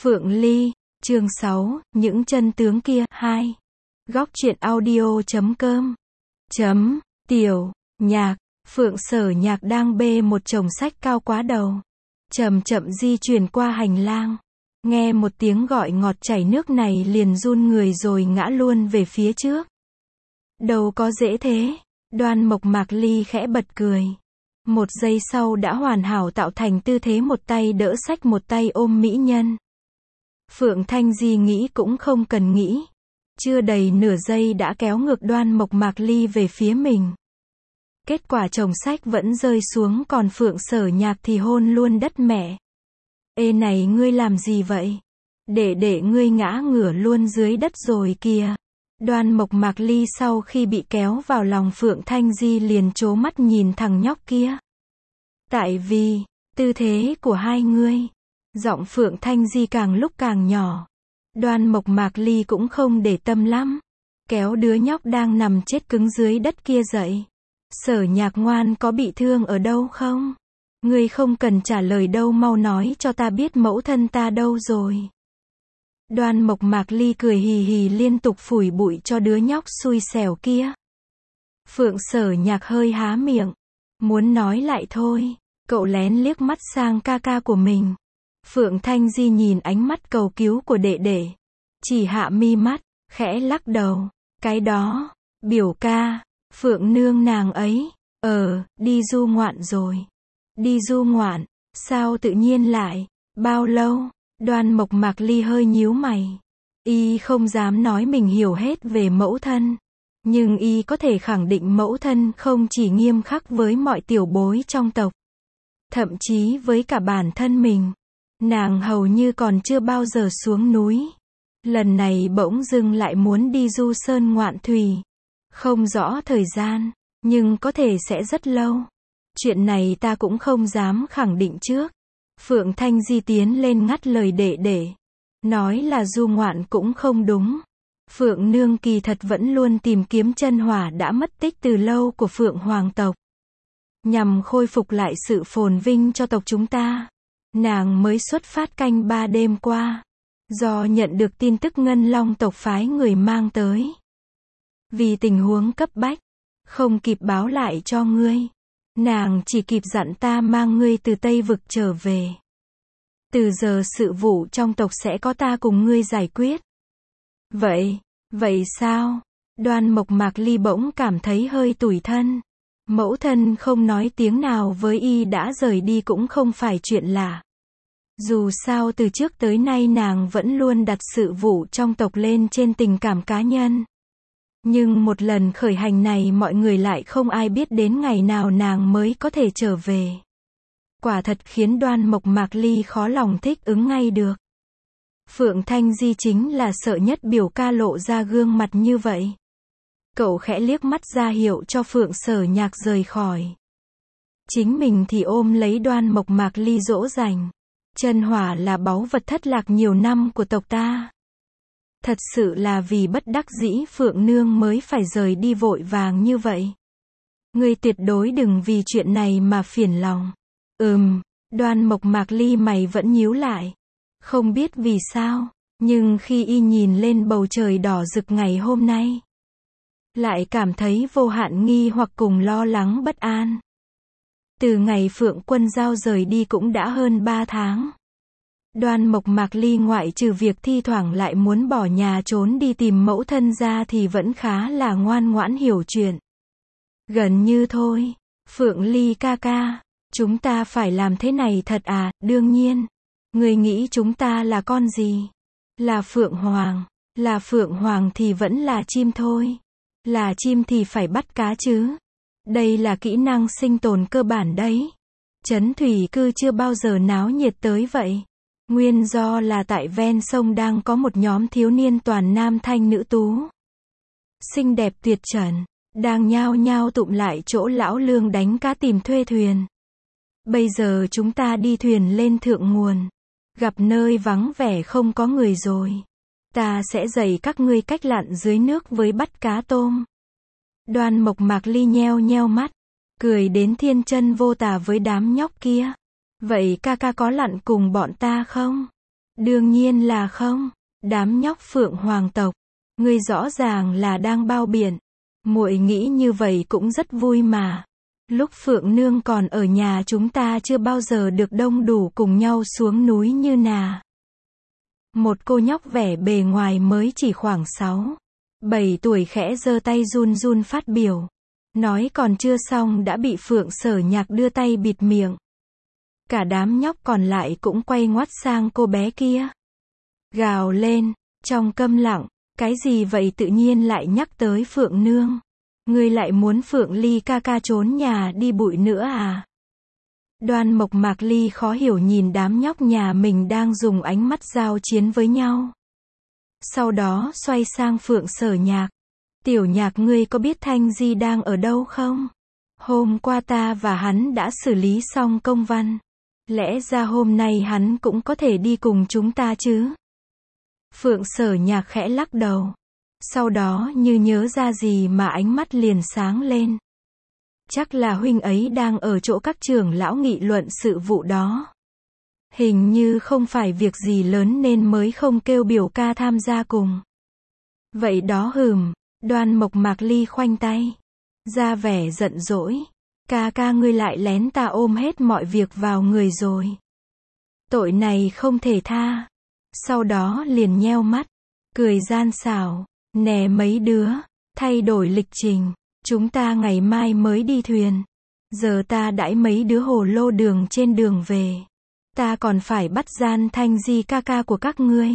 Phượng Ly, chương 6, những chân tướng kia, 2. Góc truyện audio.com. Tiểu, nhạc, Phượng Sở Nhạc đang bê một chồng sách cao quá đầu. Chậm chậm di chuyển qua hành lang. Nghe một tiếng gọi ngọt chảy nước này liền run người rồi ngã luôn về phía trước. Đâu có dễ thế. Đoan Mộc Mạc Ly khẽ bật cười. Một giây sau đã hoàn hảo tạo thành tư thế một tay đỡ sách một tay ôm mỹ nhân. Phượng Thanh Di nghĩ cũng không cần nghĩ. Chưa đầy nửa giây đã kéo ngược Đoan Mộc Mạc Ly về phía mình. Kết quả chồng sách vẫn rơi xuống còn Phượng Sở Nhạc thì hôn luôn đất mẹ. Ê này ngươi làm gì vậy? Để ngươi ngã ngửa luôn dưới đất rồi kìa. Đoan Mộc Mạc Ly sau khi bị kéo vào lòng Phượng Thanh Di liền trố mắt nhìn thằng nhóc kia. Tại vì, tư thế của hai ngươi. Giọng Phượng Thanh Di càng lúc càng nhỏ. Đoan Mộc Mạc Ly cũng không để tâm lắm. Kéo đứa nhóc đang nằm chết cứng dưới đất kia dậy. Sở Nhạc ngoan có bị thương ở đâu không? Ngươi không cần trả lời đâu, mau nói cho ta biết mẫu thân ta đâu rồi. Đoan Mộc Mạc Ly cười hì hì liên tục phủi bụi cho đứa nhóc xui xẻo kia. Phượng Sở Nhạc hơi há miệng. Muốn nói lại thôi. Cậu lén liếc mắt sang ca ca của mình. Phượng Thanh Di nhìn ánh mắt cầu cứu của đệ đệ. Chỉ hạ mi mắt, khẽ lắc đầu. Cái đó, biểu ca, Phượng nương nàng ấy, đi du ngoạn rồi. Đi du ngoạn, sao tự nhiên lại, bao lâu? Đoan Mộc Mạc Ly hơi nhíu mày. Y không dám nói mình hiểu hết về mẫu thân. Nhưng y có thể khẳng định mẫu thân không chỉ nghiêm khắc với mọi tiểu bối trong tộc. Thậm chí với cả bản thân mình. Nàng hầu như còn chưa bao giờ xuống núi. Lần này bỗng dưng lại muốn đi du sơn ngoạn thủy. Không rõ thời gian, nhưng có thể sẽ rất lâu. Chuyện này ta cũng không dám khẳng định trước. Phượng Thanh Di tiến lên ngắt lời đệ đệ. Nói là du ngoạn cũng không đúng. Phượng nương kỳ thật vẫn luôn tìm kiếm chân hỏa đã mất tích từ lâu của Phượng Hoàng tộc. Nhằm khôi phục lại sự phồn vinh cho tộc chúng ta. Nàng mới xuất phát canh 3 đêm qua. Do nhận được tin tức Ngân Long tộc phái người mang tới. Vì tình huống cấp bách, không kịp báo lại cho ngươi. Nàng chỉ kịp dặn ta mang ngươi từ Tây Vực trở về. Từ giờ sự vụ trong tộc sẽ có ta cùng ngươi giải quyết. Vậy sao? Đoan Mộc Mạc Ly bỗng cảm thấy hơi tủi thân. Mẫu thân không nói tiếng nào với y đã rời đi cũng không phải chuyện lạ. Dù sao từ trước tới nay nàng vẫn luôn đặt sự vụ trong tộc lên trên tình cảm cá nhân. Nhưng một lần khởi hành này mọi người lại không ai biết đến ngày nào nàng mới có thể trở về. Quả thật khiến Đoan Mộc Mạc Ly khó lòng thích ứng ngay được. Phượng Thanh Di chính là sợ nhất biểu ca lộ ra gương mặt như vậy. Cậu khẽ liếc mắt ra hiệu cho Phượng Sở Nhạc rời khỏi. Chính mình thì ôm lấy Đoan Mộc Mạc Ly dỗ dành. Chân hỏa là báu vật thất lạc nhiều năm của tộc ta. Thật sự là vì bất đắc dĩ Phượng nương mới phải rời đi vội vàng như vậy. Ngươi tuyệt đối đừng vì chuyện này mà phiền lòng. Đoan Mộc Mạc Ly mày vẫn nhíu lại. Không biết vì sao, nhưng khi y nhìn lên bầu trời đỏ rực ngày hôm nay, lại cảm thấy vô hạn nghi hoặc cùng lo lắng bất an. Từ ngày Phượng Quân Giao rời đi cũng đã hơn 3 tháng. Đoan Mộc Mạc Ly ngoại trừ việc thi thoảng lại muốn bỏ nhà trốn đi tìm mẫu thân ra thì vẫn khá là ngoan ngoãn hiểu chuyện. Gần như thôi. Phượng Ly ca ca, chúng ta phải làm thế này thật à? Đương nhiên. Người nghĩ chúng ta là con gì? Là Phượng Hoàng. Là Phượng Hoàng thì vẫn là chim thôi. Là chim thì phải bắt cá chứ. Đây là kỹ năng sinh tồn cơ bản đấy. Trấn thủy cư chưa bao giờ náo nhiệt tới vậy. Nguyên do là tại ven sông đang có một nhóm thiếu niên toàn nam thanh nữ tú. Xinh đẹp tuyệt trần. Đang nhao nhao tụm lại chỗ lão lương đánh cá tìm thuê thuyền. Bây giờ chúng ta đi thuyền lên thượng nguồn. Gặp nơi vắng vẻ không có người rồi. Ta sẽ dạy các ngươi cách lặn dưới nước với bắt cá tôm. Đoan Mộc Mạc Ly nheo nheo mắt. Cười đến thiên chân vô tà với đám nhóc kia. Vậy ca ca có lặn cùng bọn ta không? Đương nhiên là không. Đám nhóc Phượng Hoàng tộc. Ngươi rõ ràng là đang bao biện. Muội nghĩ như vậy cũng rất vui mà. Lúc Phượng Nương còn ở nhà chúng ta chưa bao giờ được đông đủ cùng nhau xuống núi như nà. Một cô nhóc vẻ bề ngoài mới chỉ khoảng 6-7 tuổi khẽ giơ tay run run phát biểu. Nói còn chưa xong đã bị Phượng Sở Nhạc đưa tay bịt miệng. Cả đám nhóc còn lại cũng quay ngoắt sang cô bé kia. Gào lên, trong câm lặng, cái gì vậy tự nhiên lại nhắc tới Phượng Nương. Ngươi lại muốn Phượng Ly ca ca trốn nhà đi bụi nữa à? Đoan Mộc Mạc Ly khó hiểu nhìn đám nhóc nhà mình đang dùng ánh mắt giao chiến với nhau. Sau đó xoay sang Phượng Sở Nhạc. Tiểu Nhạc ngươi có biết Thanh Di đang ở đâu không? Hôm qua ta và hắn đã xử lý xong công văn. Lẽ ra hôm nay hắn cũng có thể đi cùng chúng ta chứ? Phượng Sở Nhạc khẽ lắc đầu. Sau đó như nhớ ra gì mà ánh mắt liền sáng lên. Chắc là huynh ấy đang ở chỗ các trưởng lão nghị luận sự vụ đó. Hình như không phải việc gì lớn nên mới không kêu biểu ca tham gia cùng. Vậy đó Đoan Mộc Mạc Ly khoanh tay. Ra vẻ giận dỗi. Ca ca ngươi lại lén ta ôm hết mọi việc vào người rồi. Tội này không thể tha. Sau đó liền nheo mắt. Cười gian xảo. Nè mấy đứa. Thay đổi lịch trình. Chúng ta ngày mai mới đi thuyền. Giờ ta đãi mấy đứa hồ lô đường trên đường về. Ta còn phải bắt gian Thanh Di ca ca của các ngươi.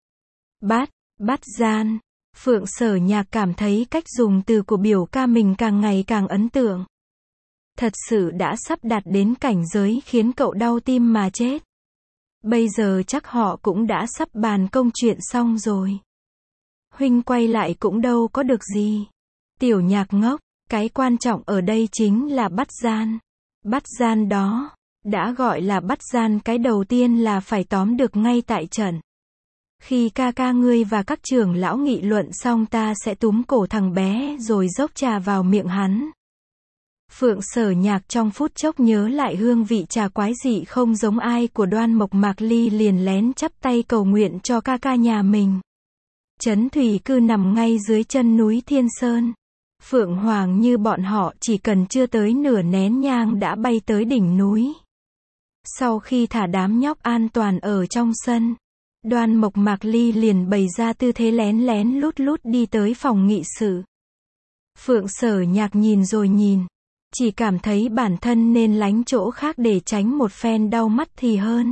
Bắt gian. Phượng Sở Nhạc cảm thấy cách dùng từ của biểu ca mình càng ngày càng ấn tượng. Thật sự đã sắp đạt đến cảnh giới khiến cậu đau tim mà chết. Bây giờ chắc họ cũng đã sắp bàn công chuyện xong rồi. Huynh quay lại cũng đâu có được gì. Tiểu Nhạc ngốc, cái quan trọng ở đây chính là bắt gian. Bắt gian đó, đã gọi là bắt gian cái đầu tiên là phải tóm được ngay tại trận. Khi ca ca ngươi và các trưởng lão nghị luận xong ta sẽ túm cổ thằng bé rồi dốc trà vào miệng hắn. Phượng Sở Nhạc trong phút chốc nhớ lại hương vị trà quái dị không giống ai của Đoan Mộc Mạc Ly liền lén chắp tay cầu nguyện cho ca ca nhà mình. Trấn Thủy Cư nằm ngay dưới chân núi Thiên Sơn. Phượng Hoàng như bọn họ chỉ cần chưa tới nửa nén nhang đã bay tới đỉnh núi. Sau khi thả đám nhóc an toàn ở trong sân, Đoan Mộc Mạc Ly liền bày ra tư thế lén lén lút lút đi tới phòng nghị sự. Phượng Sở Nhạc nhìn rồi nhìn, chỉ cảm thấy bản thân nên lánh chỗ khác để tránh một phen đau mắt thì hơn.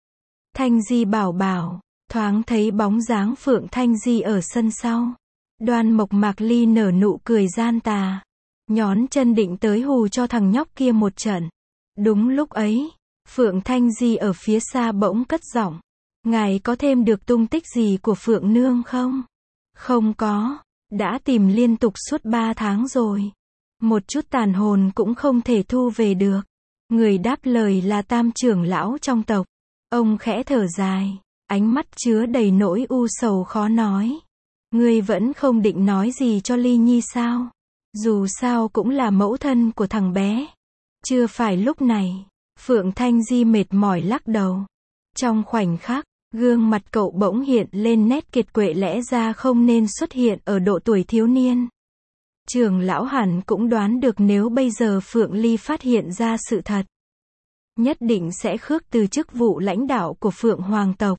Thanh Di bảo bảo, thoáng thấy bóng dáng Phượng Thanh Di ở sân sau. Đoan Mộc Mạc Ly nở nụ cười gian tà, nhón chân định tới hù cho thằng nhóc kia một trận. Đúng lúc ấy, Phượng Thanh Di ở phía xa bỗng cất giọng. Ngài có thêm được tung tích gì của Phượng Nương không? Không có, đã tìm liên tục suốt 3 tháng rồi. Một chút tàn hồn cũng không thể thu về được. Người đáp lời là Tam trưởng lão trong tộc. Ông khẽ thở dài, ánh mắt chứa đầy nỗi u sầu khó nói. Ngươi vẫn không định nói gì cho Ly Nhi sao? Dù sao cũng là mẫu thân của thằng bé. Chưa phải lúc này. Phượng Thanh Di mệt mỏi lắc đầu. Trong khoảnh khắc, gương mặt cậu bỗng hiện lên nét kiệt quệ lẽ ra không nên xuất hiện ở độ tuổi thiếu niên. Trưởng lão hẳn cũng đoán được nếu bây giờ Phượng Ly phát hiện ra sự thật, nhất định sẽ khước từ chức vụ lãnh đạo của Phượng Hoàng tộc.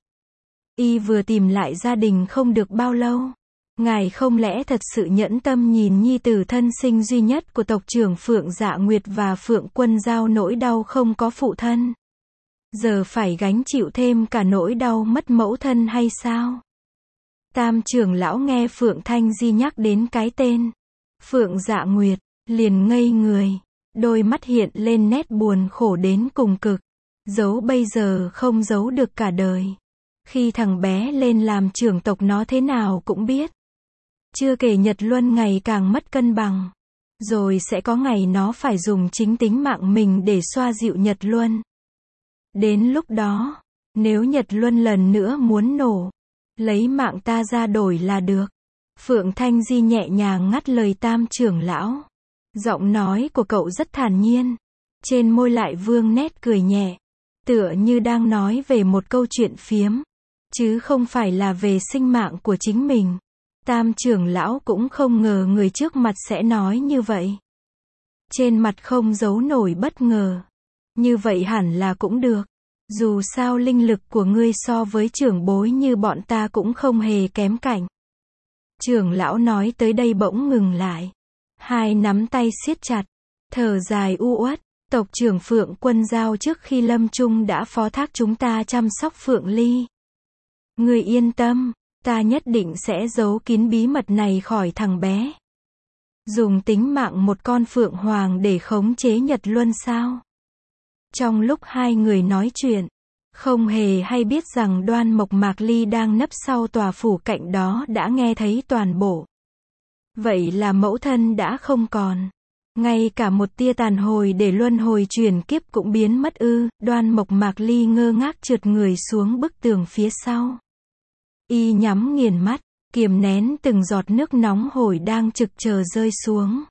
Y vừa tìm lại gia đình không được bao lâu. Ngài không lẽ thật sự nhẫn tâm nhìn nhi tử thân sinh duy nhất của tộc trưởng Phượng Dạ Nguyệt và Phượng Quân Giao nỗi đau không có phụ thân? Giờ phải gánh chịu thêm cả nỗi đau mất mẫu thân hay sao? Tam trưởng lão nghe Phượng Thanh Di nhắc đến cái tên Phượng Dạ Nguyệt, liền ngây người, đôi mắt hiện lên nét buồn khổ đến cùng cực, giấu bây giờ không giấu được cả đời. Khi thằng bé lên làm trưởng tộc nó thế nào cũng biết. Chưa kể Nhật Luân ngày càng mất cân bằng, rồi sẽ có ngày nó phải dùng chính tính mạng mình để xoa dịu Nhật Luân. Đến lúc đó, nếu Nhật Luân lần nữa muốn nổ, lấy mạng ta ra đổi là được. Phượng Thanh Di nhẹ nhàng ngắt lời Tam trưởng lão. Giọng nói của cậu rất thản nhiên, trên môi lại vương nét cười nhẹ, tựa như đang nói về một câu chuyện phiếm. chứ không phải là về sinh mạng của chính mình. Tam trưởng lão cũng không ngờ người trước mặt sẽ nói như vậy. Trên mặt không giấu nổi bất ngờ. Như vậy hẳn là cũng được. Dù sao linh lực của ngươi so với trưởng bối như bọn ta cũng không hề kém cạnh. Trưởng lão nói tới đây bỗng ngừng lại. Hai nắm tay siết chặt, thở dài u uất. Tộc trưởng Phượng Quân Giao trước khi lâm chung đã phó thác chúng ta chăm sóc Phượng Ly. Ngươi yên tâm, ta nhất định sẽ giấu kín bí mật này khỏi thằng bé. Dùng tính mạng một con phượng hoàng để khống chế Nhật Luân sao? Trong lúc hai người nói chuyện, không hề hay biết rằng Đoan Mộc Mạc Ly đang nấp sau tòa phủ cạnh đó đã nghe thấy toàn bộ. Vậy là mẫu thân đã không còn. Ngay cả một tia tàn hồi để luân hồi chuyển kiếp cũng biến mất ư? Đoan Mộc Mạc Ly ngơ ngác trượt người xuống bức tường phía sau. Y nhắm nghiền mắt, kiềm nén từng giọt nước nóng hổi đang trực chờ rơi xuống.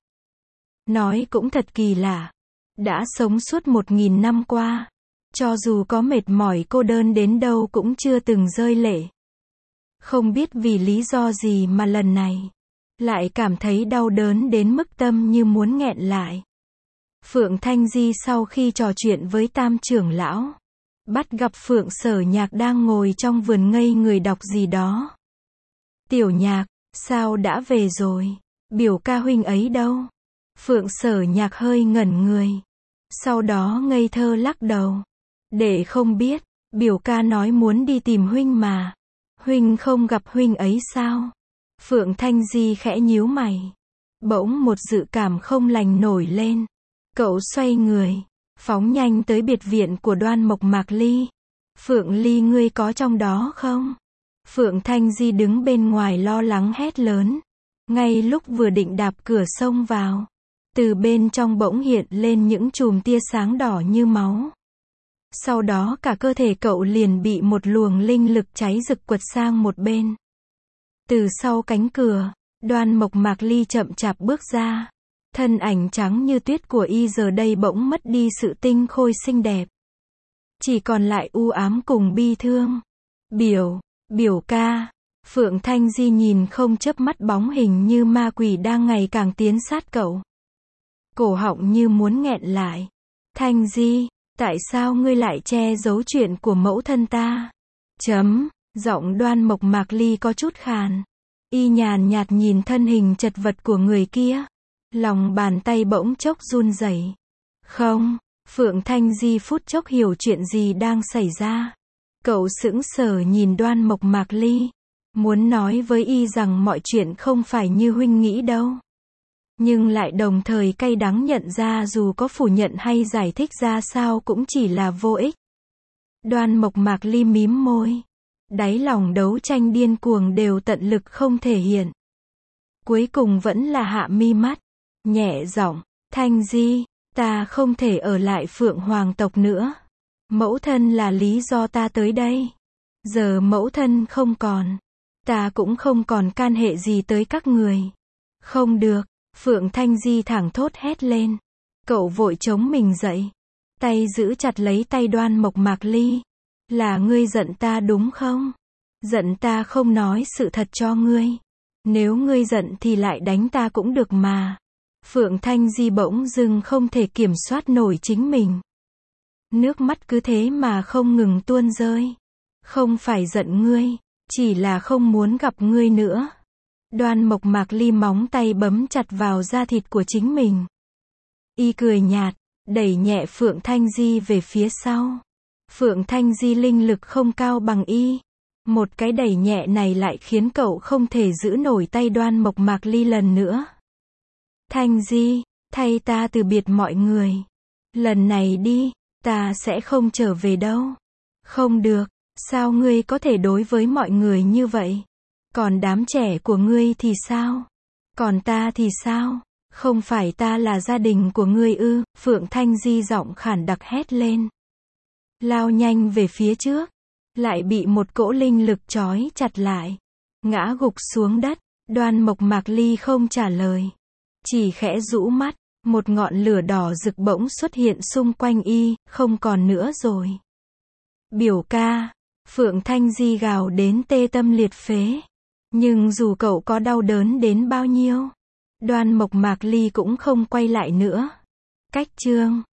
Nói cũng thật kỳ lạ. Đã sống suốt 1000 năm qua, cho dù có mệt mỏi cô đơn đến đâu cũng chưa từng rơi lệ. Không biết vì lý do gì mà lần này lại cảm thấy đau đớn đến mức tâm như muốn nghẹn lại. Phượng Thanh Di sau khi trò chuyện với Tam trưởng lão, bắt gặp Phượng Sở Nhạc đang ngồi trong vườn ngây người đọc gì đó. Tiểu Nhạc, sao đã về rồi? Biểu ca huynh ấy đâu? Phượng Sở Nhạc hơi ngẩn người. Sau đó ngây thơ lắc đầu. Để không biết, biểu ca nói muốn đi tìm huynh mà. Huynh không gặp huynh ấy sao? Phượng Thanh Di khẽ nhíu mày. Bỗng một dự cảm không lành nổi lên. Cậu xoay người, phóng nhanh tới biệt viện của Đoan Mộc Mạc Ly. Phượng Ly ngươi có trong đó không? Phượng Thanh Di đứng bên ngoài lo lắng hét lớn. Ngay lúc vừa định đạp cửa xông vào, từ bên trong bỗng hiện lên những chùm tia sáng đỏ như máu. Sau đó cả cơ thể cậu liền bị một luồng linh lực cháy rực quật sang một bên. Từ sau cánh cửa, Đoan Mộc Mạc Ly chậm chạp bước ra. Thân ảnh trắng như tuyết của y giờ đây bỗng mất đi sự tinh khôi xinh đẹp. Chỉ còn lại u ám cùng bi thương. Biểu ca. Phượng Thanh Di nhìn không chớp mắt bóng hình như ma quỷ đang ngày càng tiến sát cậu. Cổ họng như muốn nghẹn lại. Thanh Di, tại sao ngươi lại che giấu chuyện của mẫu thân ta? Giọng Đoan Mộc Mạc Ly có chút khàn. Y nhàn nhạt nhìn thân hình chật vật của người kia. Lòng bàn tay bỗng chốc run rẩy. Không, Phượng Thanh Di phút chốc hiểu chuyện gì đang xảy ra. Cậu sững sờ nhìn Đoan Mộc Mạc Ly. Muốn nói với y rằng mọi chuyện không phải như huynh nghĩ đâu. Nhưng lại đồng thời cay đắng nhận ra dù có phủ nhận hay giải thích ra sao cũng chỉ là vô ích. Đoan Mộc Mạc Ly mím môi. Đáy lòng đấu tranh điên cuồng đều tận lực không thể hiện. Cuối cùng vẫn là hạ mi mắt. Nhẹ giọng, Thanh Di, ta không thể ở lại Phượng Hoàng tộc nữa. Mẫu thân là lý do ta tới đây. Giờ mẫu thân không còn. Ta cũng không còn can hệ gì tới các người. Không được, Phượng Thanh Di thẳng thốt hét lên. Cậu vội chống mình dậy. Tay giữ chặt lấy tay Đoan Mộc Mạc Ly. Là ngươi giận ta đúng không? Giận ta không nói sự thật cho ngươi. Nếu ngươi giận thì lại đánh ta cũng được mà. Phượng Thanh Di bỗng dưng không thể kiểm soát nổi chính mình. Nước mắt cứ thế mà không ngừng tuôn rơi. Không phải giận ngươi, chỉ là không muốn gặp ngươi nữa. Đoan Mộc Mạc Ly móng tay bấm chặt vào da thịt của chính mình. Y cười nhạt, đẩy nhẹ Phượng Thanh Di về phía sau. Phượng Thanh Di linh lực không cao bằng y. Một cái đẩy nhẹ này lại khiến cậu không thể giữ nổi tay Đoan Mộc Mạc Ly lần nữa. Thanh Di, thay ta từ biệt mọi người. Lần này đi, ta sẽ không trở về đâu. Không được, sao ngươi có thể đối với mọi người như vậy? Còn đám trẻ của ngươi thì sao? Còn ta thì sao? Không phải ta là gia đình của ngươi ư? Phượng Thanh Di giọng khản đặc hét lên. Lao nhanh về phía trước. Lại bị một cỗ linh lực trói chặt lại. Ngã gục xuống đất. Đoan Mộc Mạc Ly không trả lời. Chỉ khẽ rũ mắt. Một ngọn lửa đỏ rực bỗng xuất hiện xung quanh y. Không còn nữa rồi. Biểu ca. Phượng Thanh Di gào đến tê tâm liệt phế. Nhưng dù cậu có đau đớn đến bao nhiêu, Đoan Mộc Mạc Ly cũng không quay lại nữa. Cách chương